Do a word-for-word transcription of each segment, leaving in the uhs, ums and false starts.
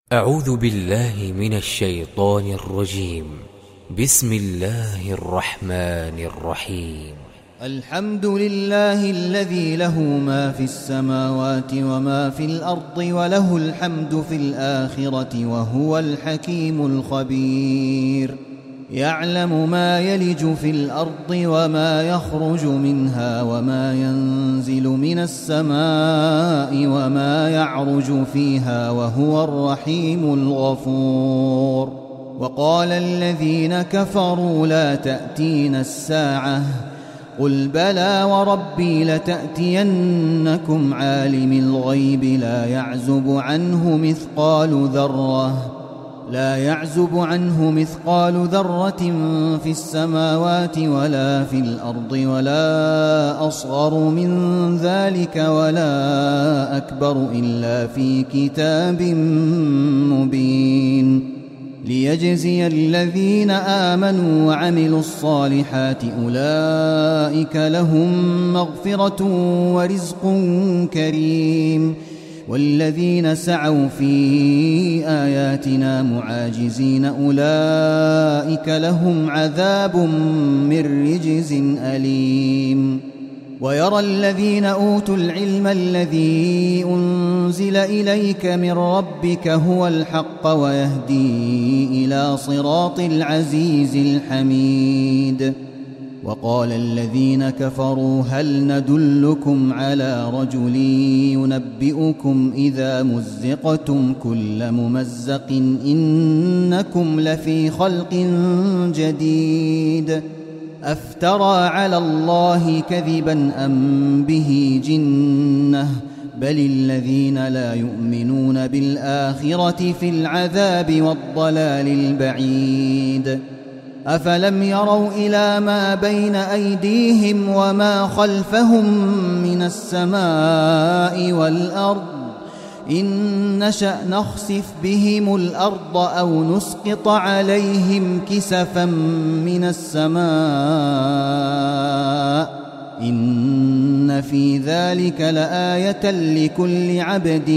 أعوذ بالله من الشيطان الرجيم. بسم الله الرحمن الرحيم. الحمد لله الذي له ما في السماوات وما في الأرض وله الحمد في الآخرة وهو الحكيم الخبير. يعلم ما يلج في الأرض وما يخرج منها وما ينزل من السماء وما يعرج فيها وهو الرحيم الغفور. وقال الذين كفروا لا تأتينا الساعة قل بلى وربي لتأتينكم عالم الغيب لا يعزب عنه مثقال ذرة لا يعزب عنه مثقال ذرة في السماوات ولا في الأرض ولا أصغر من ذلك ولا أكبر إلا في كتاب مبين. ليجزي الذين آمنوا وعملوا الصالحات أولئك لهم مغفرة ورزق كريم. والذين سعوا في آياتنا معاجزين أولئك لهم عذاب من رجز أليم. ويرى الذين أوتوا العلم الذي أنزل إليك من ربك هو الحق ويهدي إلى صراط العزيز الحميد. وقال الذين كفروا هل ندلكم على رجل ينبئكم إذا مزقتم كل ممزق إنكم لفي خلق جديد أفترى على الله كذبا أم به جنة بل الذين لا يؤمنون بالآخرة في العذاب والضلال البعيد. أفلم يروا إلى ما بين أيديهم وما خلفهم من السماء والأرض إن نشأ نخسف بهم الأرض أو نسقط عليهم كسفا من السماء إن في ذلك لآية لكل عبد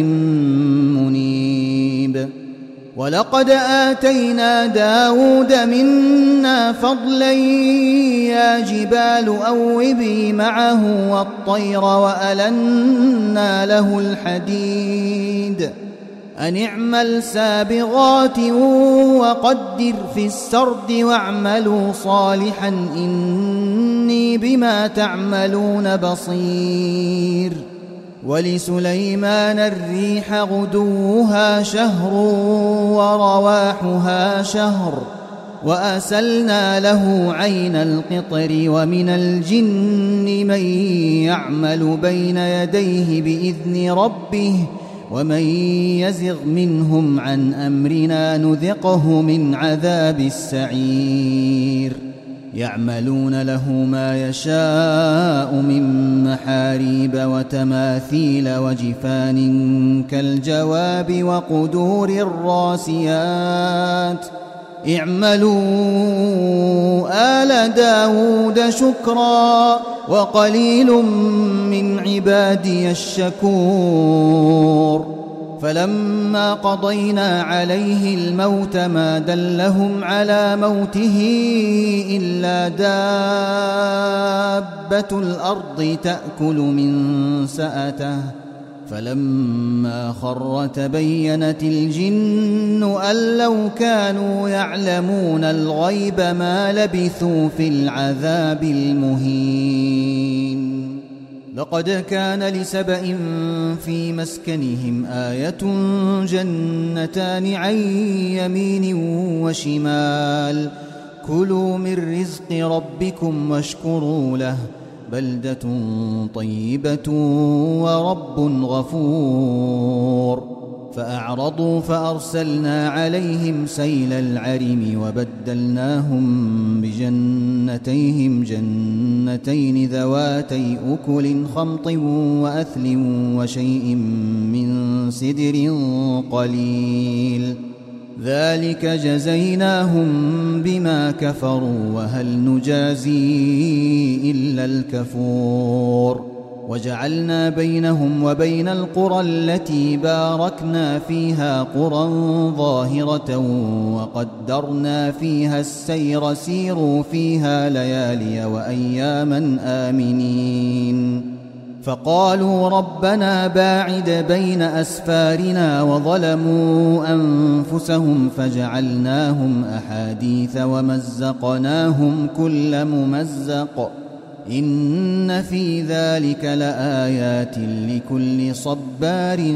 منيب. ولقد آتينا داود منا فضلا يا جبال أوبي معه والطير وألنا له الحديد أن اعمل سابغات وقدر في السرد واعملوا صالحا إني بما تعملون بصير. ولسليمان الريح غدوها شهر ورواحها شهر وأسلنا له عين القطر ومن الجن من يعمل بين يديه بإذن ربه ومن يزغ منهم عن أمرنا نذقه من عذاب السعير. يعملون له ما يشاء من محاريب وتماثيل وجفان كالجواب وقدور الراسيات اعملوا آل داود شكرا وقليل من عبادي الشكور. فلما قضينا عليه الموت ما دلهم على موته إلا دابة الأرض تأكل من سأته فلما خر تبينت الجن أن لو كانوا يعلمون الغيب ما لبثوا في العذاب المهين. لقد كان لسبإ في مسكنهم آية جنتان عن يمين وشمال كلوا من رزق ربكم واشكروا له بلدة طيبة ورب غفور. فأعرضوا فأرسلنا عليهم سيل العرم وبدلناهم بجنتيهم جنتين ذواتي أكل خمط وأثل وشيء من سدر قليل ذلك جزيناهم بما كفروا وهل نجازي إلا الكفور. وجعلنا بينهم وبين القرى التي باركنا فيها قرى ظاهرة وقدرنا فيها السير سيروا فيها ليالي وأياما آمنين فقالوا ربنا باعد بين أسفارنا وظلموا أنفسهم فجعلناهم أحاديث ومزقناهم كل ممزق إن في ذلك لآيات لكل صبار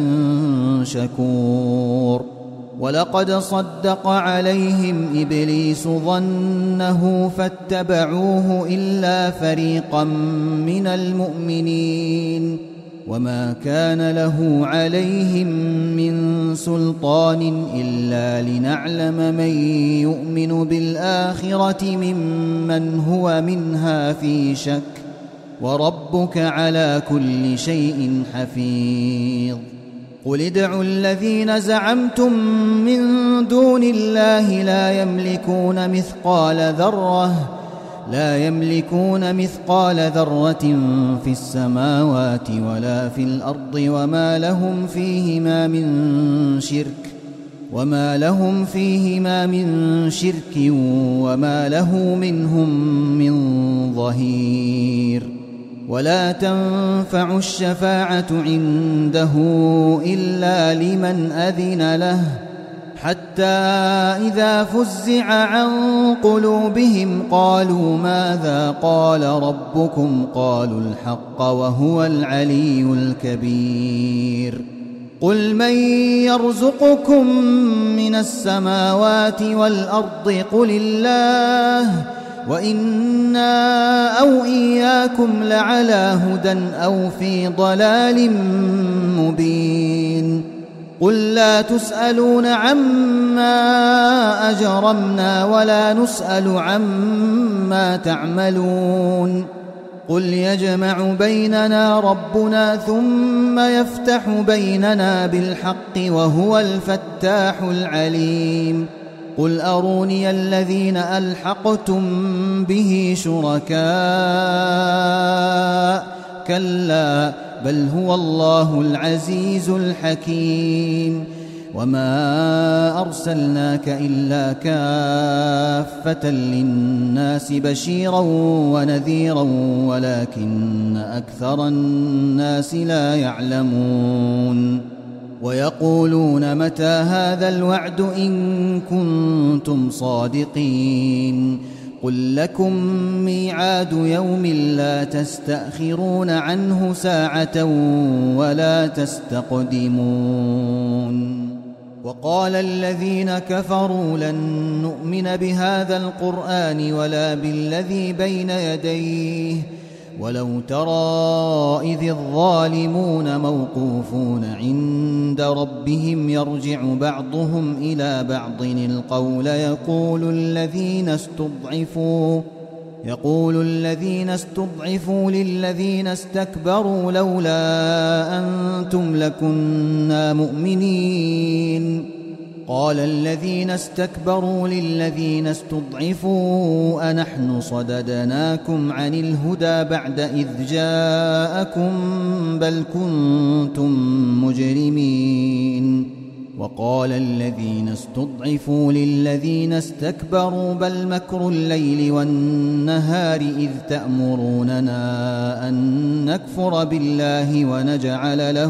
شكور ولقد صدق عليهم إبليس ظنه فاتبعوه إلا فريقا من المؤمنين وما كان له عليهم من سلطان إلا لنعلم من يؤمن بالآخرة ممن هو منها في شك وربك على كل شيء حفيظ قل ادعوا الذين زعمتم من دون الله لا يملكون مثقال ذرة لا يملكون مثقال ذرة في السماوات ولا في الأرض وما لهم فيهما من شرك وما لهم فيهما من شرك وما له منهم من ظهير ولا تنفع الشفاعة عنده إلا لمن أذن له حتى إذا فزع عن قلوبهم قالوا ماذا قال ربكم قالوا الحق وهو العلي الكبير قل من يرزقكم من السماوات والأرض قل الله وإنا أو إياكم لعلى هدى أو في ضلال مبين قل لا تسألون عما أجرمنا ولا نسأل عما تعملون قل يجمع بيننا ربنا ثم يفتح بيننا بالحق وهو الفتاح العليم قل أروني الذين ألحقتم به شركاء كلا بل هو الله العزيز الحكيم وما أرسلناك إلا كافة للناس بشيرا ونذيرا ولكن أكثر الناس لا يعلمون ويقولون متى هذا الوعد إن كنتم صادقين قل لكم ميعاد يوم لا تستأخرون عنه ساعة ولا تستقدمون وقال الذين كفروا لن نؤمن بهذا القرآن ولا بالذي بين يديه ولو ترى إذ الظالمون موقوفون عند ربهم يرجع بعضهم إلى بعض القول يقول الذين استضعفوا يقول الذين استضعفوا للذين استكبروا لولا أنتم لكنا مؤمنين قال الذين استكبروا للذين استضعفوا أنحن صددناكم عن الهدى بعد إذ جاءكم بل كنتم مجرمين وقال الذين استضعفوا للذين استكبروا بل مكر الليل والنهار إذ تأمروننا أن نكفر بالله ونجعل له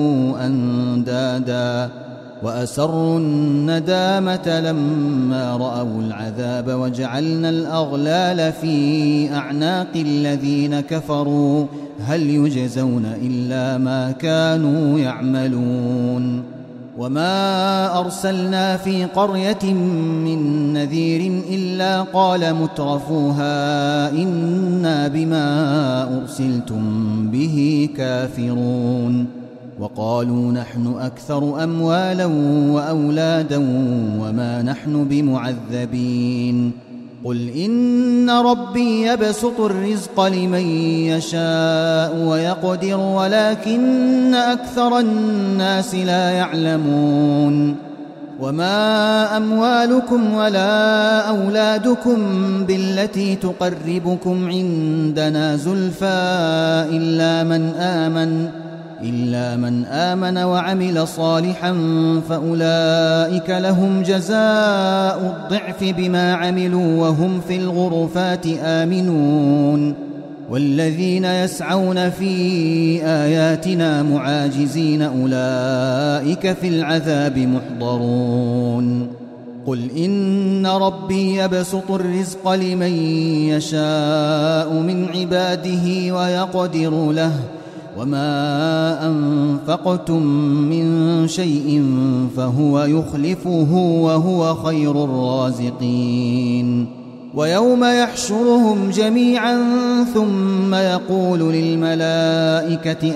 أندادا وأسروا الندامة لما رأوا العذاب وجعلنا الأغلال في أعناق الذين كفروا هل يجزون إلا ما كانوا يعملون وما أرسلنا في قرية من نذير إلا قال مترفوها إنا بما أرسلتم به كافرون وقالوا نحن أكثر أموالا وأولادا وما نحن بمعذبين قل إن ربي يبسط الرزق لمن يشاء ويقدر ولكن أكثر الناس لا يعلمون وما أموالكم ولا أولادكم بالتي تقربكم عندنا زلفى إلا من آمن إلا من آمن وعمل صالحا فأولئك لهم جزاء الضعف بما عملوا وهم في الغرفات آمنون والذين يسعون في آياتنا معاجزين أولئك في العذاب محضرون قل إن ربي يبسط الرزق لمن يشاء من عباده ويقدر له وما أنفقتم من شيء فهو يخلفه وهو خير الرازقين ويوم يحشرهم جميعا ثم يقول للملائكة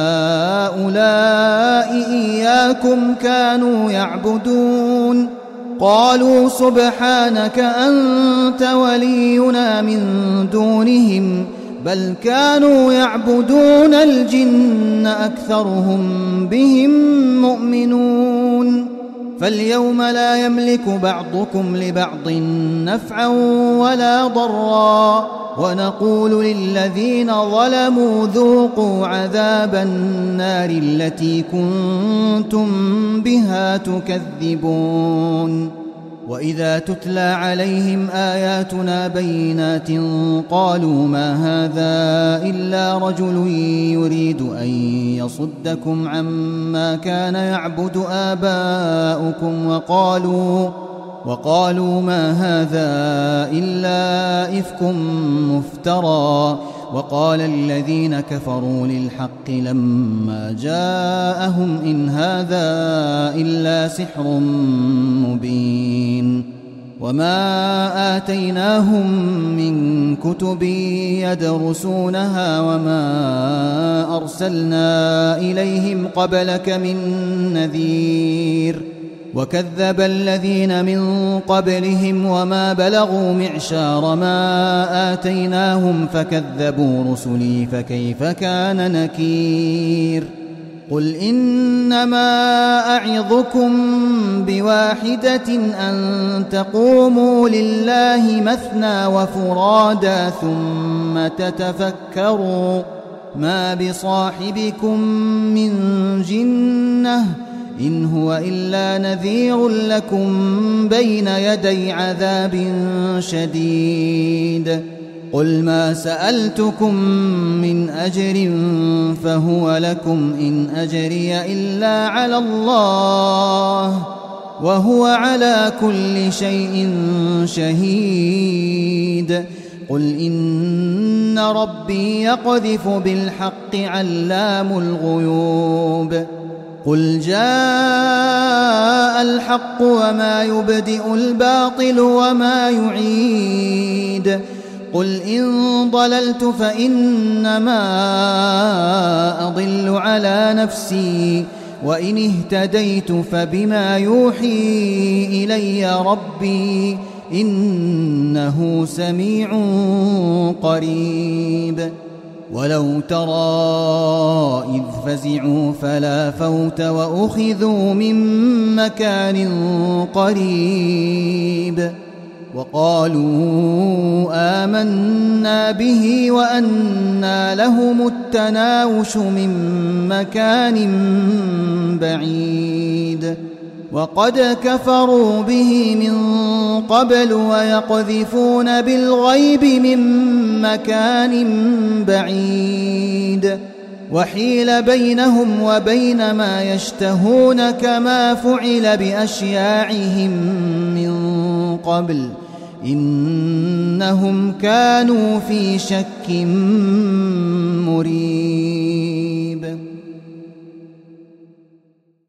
أهؤلاء إياكم كانوا يعبدون قالوا سبحانك أنت ولينا من دونهم بل كانوا يعبدون الجن أكثرهم بهم مؤمنون فاليوم لا يملك بعضكم لبعض نفعا ولا ضرا ونقول للذين ظلموا ذوقوا عذاب النار التي كنتم بها تكذبون وإذا تتلى عليهم آياتنا بينات قالوا ما هذا إلا رجل يريد أن يصدكم عما كان يعبد آباؤكم وقالوا وقالوا ما هذا إلا إفك مفترى وقال الذين كفروا للحق لما جاءهم إن هذا إلا سحر مبين وما آتيناهم من كتب يدرسونها وما أرسلنا إليهم قبلك من نذير وكذب الذين من قبلهم وما بلغوا معشار ما آتيناهم فكذبوا رسلي فكيف كان نكير قل إنما أعظكم بواحدة أن تقوموا لله مثنى وفرادا ثم تتفكروا ما بصاحبكم من جنة إن هو إلا نذير لكم بين يدي عذاب شديد قل ما سألتكم من أجر فهو لكم إن أجري إلا على الله وهو على كل شيء شهيد قل إن ربي يقذف بالحق علام الغيوب قل جاء الحق وما يبدئ الباطل وما يعيد قل إن ضللت فإنما أضل على نفسي وإن اهتديت فبما يوحي إلي ربي إنه سميع قريب ولو ترى إذ فزعوا فلا فوت وأخذوا من مكان قريب وقالوا آمنا به وأنى لهم التناوش من مكان بعيد وقد كفروا به من قبل ويقذفون بالغيب من مكان بعيد وحيل بينهم وبين ما يشتهون كما فعل بأشياعهم من قبل إنهم كانوا في شك مريب.